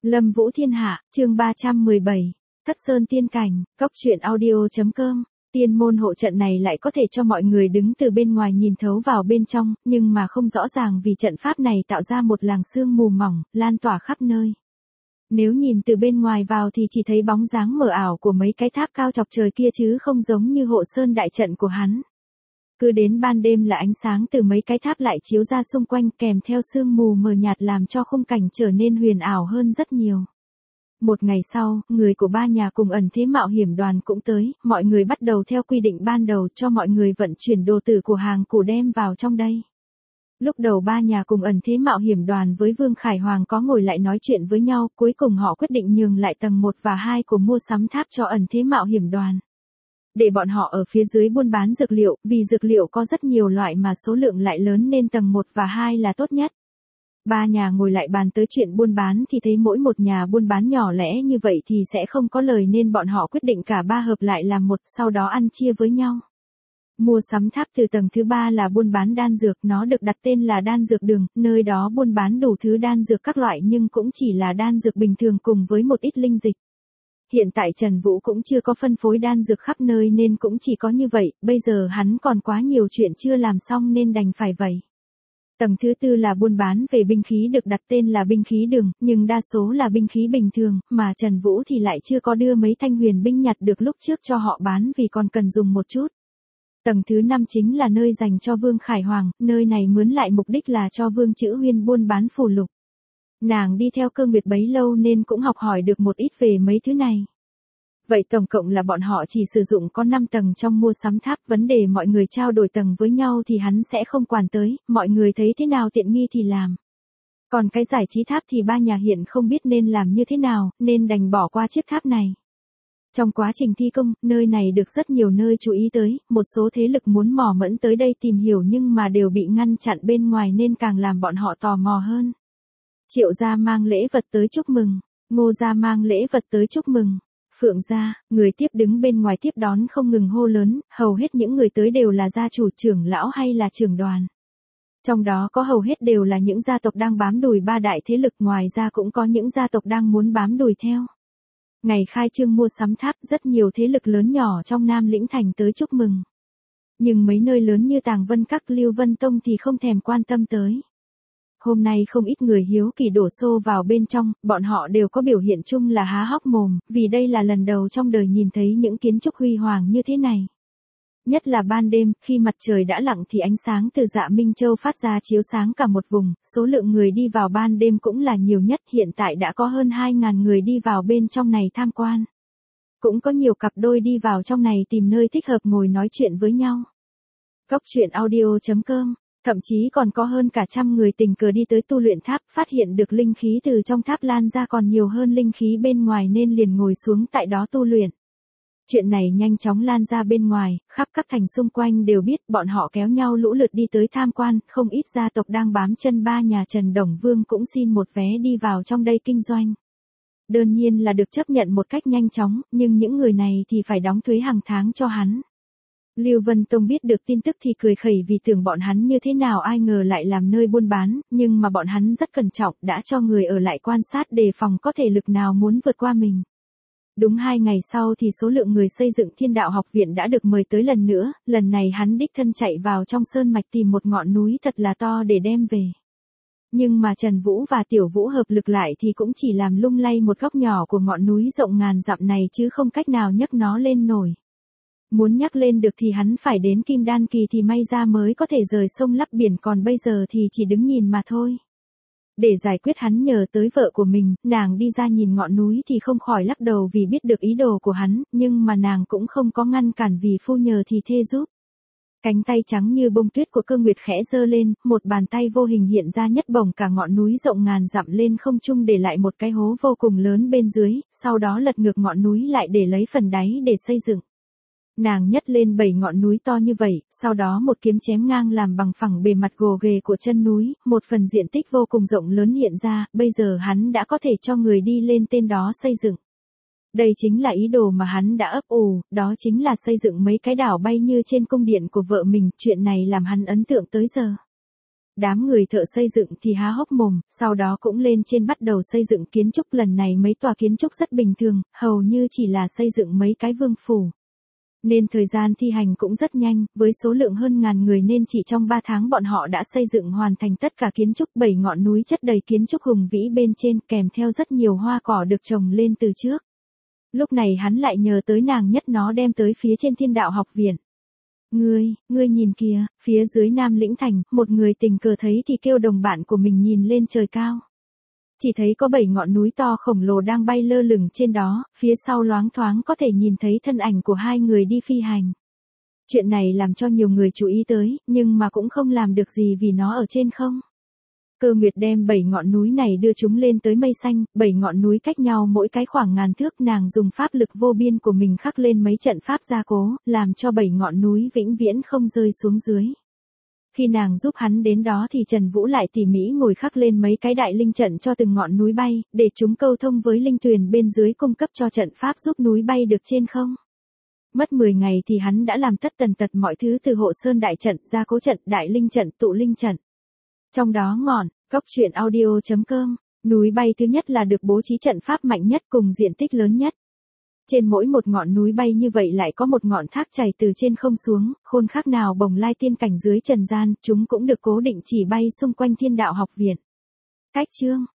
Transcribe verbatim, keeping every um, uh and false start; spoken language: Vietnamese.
Lâm Vũ Thiên Hạ, chương ba trăm mười bảy, Thất Sơn Tiên Cảnh, cốc truyện audio chấm com. Tiên môn hộ trận này lại có thể cho mọi người đứng từ bên ngoài nhìn thấu vào bên trong, nhưng mà không rõ ràng vì trận pháp này tạo ra một làng sương mù mỏng, lan tỏa khắp nơi. Nếu nhìn từ bên ngoài vào thì chỉ thấy bóng dáng mờ ảo của mấy cái tháp cao chọc trời kia chứ không giống như hộ sơn đại trận của hắn. Cứ đến ban đêm là ánh sáng từ mấy cái tháp lại chiếu ra xung quanh kèm theo sương mù mờ nhạt làm cho khung cảnh trở nên huyền ảo hơn rất nhiều. Một ngày sau, người của ba nhà cùng ẩn thế mạo hiểm đoàn cũng tới, mọi người bắt đầu theo quy định ban đầu cho mọi người vận chuyển đồ tử của hàng củ đem vào trong đây. Lúc đầu ba nhà cùng ẩn thế mạo hiểm đoàn với Vương Khải Hoàng có ngồi lại nói chuyện với nhau, cuối cùng họ quyết định nhường lại tầng một và hai của mua sắm tháp cho ẩn thế mạo hiểm đoàn. Để bọn họ ở phía dưới buôn bán dược liệu, vì dược liệu có rất nhiều loại mà số lượng lại lớn nên tầng một và hai là tốt nhất. Ba nhà ngồi lại bàn tới chuyện buôn bán thì thấy mỗi một nhà buôn bán nhỏ lẻ như vậy thì sẽ không có lời nên bọn họ quyết định cả ba hợp lại làm một, sau đó ăn chia với nhau. Mua sắm tháp từ tầng thứ ba là buôn bán đan dược, nó được đặt tên là đan dược đường, nơi đó buôn bán đủ thứ đan dược các loại nhưng cũng chỉ là đan dược bình thường cùng với một ít linh dịch. Hiện tại Trần Vũ cũng chưa có phân phối đan dược khắp nơi nên cũng chỉ có như vậy, bây giờ hắn còn quá nhiều chuyện chưa làm xong nên đành phải vậy. Tầng thứ tư là buôn bán về binh khí được đặt tên là binh khí đường, nhưng đa số là binh khí bình thường, mà Trần Vũ thì lại chưa có đưa mấy thanh huyền binh nhặt được lúc trước cho họ bán vì còn cần dùng một chút. Tầng thứ năm chính là nơi dành cho Vương Khải Hoàng, nơi này mướn lại mục đích là cho Vương Chữ Huyên buôn bán phù lục. Nàng đi theo Cơ Nguyệt bấy lâu nên cũng học hỏi được một ít về mấy thứ này. Vậy tổng cộng là bọn họ chỉ sử dụng có năm tầng trong mua sắm tháp, vấn đề mọi người trao đổi tầng với nhau thì hắn sẽ không quản tới, mọi người thấy thế nào tiện nghi thì làm. Còn cái giải trí tháp thì ba nhà hiện không biết nên làm như thế nào, nên đành bỏ qua chiếc tháp này. Trong quá trình thi công, nơi này được rất nhiều nơi chú ý tới, một số thế lực muốn mò mẫm tới đây tìm hiểu nhưng mà đều bị ngăn chặn bên ngoài nên càng làm bọn họ tò mò hơn. Triệu gia mang lễ vật tới chúc mừng, Ngô gia mang lễ vật tới chúc mừng. Phượng gia, người tiếp đứng bên ngoài tiếp đón không ngừng hô lớn, hầu hết những người tới đều là gia chủ, trưởng lão hay là trưởng đoàn. Trong đó có hầu hết đều là những gia tộc đang bám đùi ba đại thế lực, ngoài ra cũng có những gia tộc đang muốn bám đùi theo. Ngày khai trương mua sắm tháp, rất nhiều thế lực lớn nhỏ trong Nam Lĩnh Thành tới chúc mừng. Nhưng mấy nơi lớn như Tàng Vân Các, Lưu Vân Tông thì không thèm quan tâm tới. Hôm nay không ít người hiếu kỳ đổ xô vào bên trong, bọn họ đều có biểu hiện chung là há hốc mồm, vì đây là lần đầu trong đời nhìn thấy những kiến trúc huy hoàng như thế này. Nhất là ban đêm, khi mặt trời đã lặn thì ánh sáng từ Dạ Minh Châu phát ra chiếu sáng cả một vùng, số lượng người đi vào ban đêm cũng là nhiều nhất, hiện tại đã có hơn hai nghìn người đi vào bên trong này tham quan. Cũng có nhiều cặp đôi đi vào trong này tìm nơi thích hợp ngồi nói chuyện với nhau. cốc truyện audio chấm com. Thậm chí còn có hơn cả trăm người tình cờ đi tới tu luyện tháp, phát hiện được linh khí từ trong tháp lan ra còn nhiều hơn linh khí bên ngoài nên liền ngồi xuống tại đó tu luyện. Chuyện này nhanh chóng lan ra bên ngoài, khắp các thành xung quanh đều biết, bọn họ kéo nhau lũ lượt đi tới tham quan, không ít gia tộc đang bám chân ba nhà Trần Đồng Vương cũng xin một vé đi vào trong đây kinh doanh. Đương nhiên là được chấp nhận một cách nhanh chóng, nhưng những người này thì phải đóng thuế hàng tháng cho hắn. Lưu Vân Tông biết được tin tức thì cười khẩy vì tưởng bọn hắn như thế nào ai ngờ lại làm nơi buôn bán, nhưng mà bọn hắn rất cẩn trọng, đã cho người ở lại quan sát đề phòng có thể lực nào muốn vượt qua mình. Đúng hai ngày sau thì số lượng người xây dựng Thiên Đạo Học Viện đã được mời tới lần nữa, lần này hắn đích thân chạy vào trong sơn mạch tìm một ngọn núi thật là to để đem về. Nhưng mà Trần Vũ và Tiểu Vũ hợp lực lại thì cũng chỉ làm lung lay một góc nhỏ của ngọn núi rộng ngàn dặm này chứ không cách nào nhấc nó lên nổi. Muốn nhắc lên được thì hắn phải đến Kim Đan Kỳ thì may ra mới có thể rời sông lấp biển, còn bây giờ thì chỉ đứng nhìn mà thôi. Để giải quyết hắn nhờ tới vợ của mình, nàng đi ra nhìn ngọn núi thì không khỏi lắc đầu vì biết được ý đồ của hắn, nhưng mà nàng cũng không có ngăn cản vì phu nhờ thì thê giúp. Cánh tay trắng như bông tuyết của Cơ Nguyệt khẽ giơ lên, một bàn tay vô hình hiện ra nhất bổng cả ngọn núi rộng ngàn dặm lên không trung để lại một cái hố vô cùng lớn bên dưới, sau đó lật ngược ngọn núi lại để lấy phần đáy để xây dựng. Nàng nhấc lên bảy ngọn núi to như vậy, sau đó một kiếm chém ngang làm bằng phẳng bề mặt gồ ghề của chân núi, một phần diện tích vô cùng rộng lớn hiện ra, bây giờ hắn đã có thể cho người đi lên tên đó xây dựng. Đây chính là ý đồ mà hắn đã ấp ủ, đó chính là xây dựng mấy cái đảo bay như trên cung điện của vợ mình, chuyện này làm hắn ấn tượng tới giờ. Đám người thợ xây dựng thì há hốc mồm, sau đó cũng lên trên bắt đầu xây dựng kiến trúc. Lần này mấy tòa kiến trúc rất bình thường, hầu như chỉ là xây dựng mấy cái vương phủ. Nên thời gian thi hành cũng rất nhanh, với số lượng hơn ngàn người nên chỉ trong ba tháng bọn họ đã xây dựng hoàn thành tất cả kiến trúc. Bảy ngọn núi chất đầy kiến trúc hùng vĩ bên trên, kèm theo rất nhiều hoa cỏ được trồng lên từ trước. Lúc này hắn lại nhờ tới nàng Nhất nó đem tới phía trên Thiên Đạo Học Viện. Ngươi, ngươi nhìn kìa, phía dưới Nam Lĩnh Thành, một người tình cờ thấy thì kêu đồng bạn của mình nhìn lên trời cao. Chỉ thấy có bảy ngọn núi to khổng lồ đang bay lơ lửng trên đó, phía sau loáng thoáng có thể nhìn thấy thân ảnh của hai người đi phi hành. Chuyện này làm cho nhiều người chú ý tới, nhưng mà cũng không làm được gì vì nó ở trên không. Cơ Nguyệt đem bảy ngọn núi này đưa chúng lên tới mây xanh, bảy ngọn núi cách nhau mỗi cái khoảng ngàn thước. Nàng dùng pháp lực vô biên của mình khắc lên mấy trận pháp gia cố, làm cho bảy ngọn núi vĩnh viễn không rơi xuống dưới. Khi nàng giúp hắn đến đó thì Trần Vũ lại tỉ mỉ ngồi khắc lên mấy cái đại linh trận cho từng ngọn núi bay, để chúng câu thông với linh tuyền bên dưới cung cấp cho trận pháp giúp núi bay được trên không. Mất mười ngày thì hắn đã làm tất tần tật mọi thứ từ hộ sơn đại trận, gia cố trận, đại linh trận, tụ linh trận. Trong đó ngọn, Cốc Truyện Audio chấm com, núi bay thứ nhất là được bố trí trận pháp mạnh nhất cùng diện tích lớn nhất. Trên mỗi một ngọn núi bay như vậy lại có một ngọn thác chảy từ trên không xuống, khôn khác nào bồng lai tiên cảnh dưới trần gian, chúng cũng được cố định chỉ bay xung quanh Thiên Đạo Học Viện. Cách chương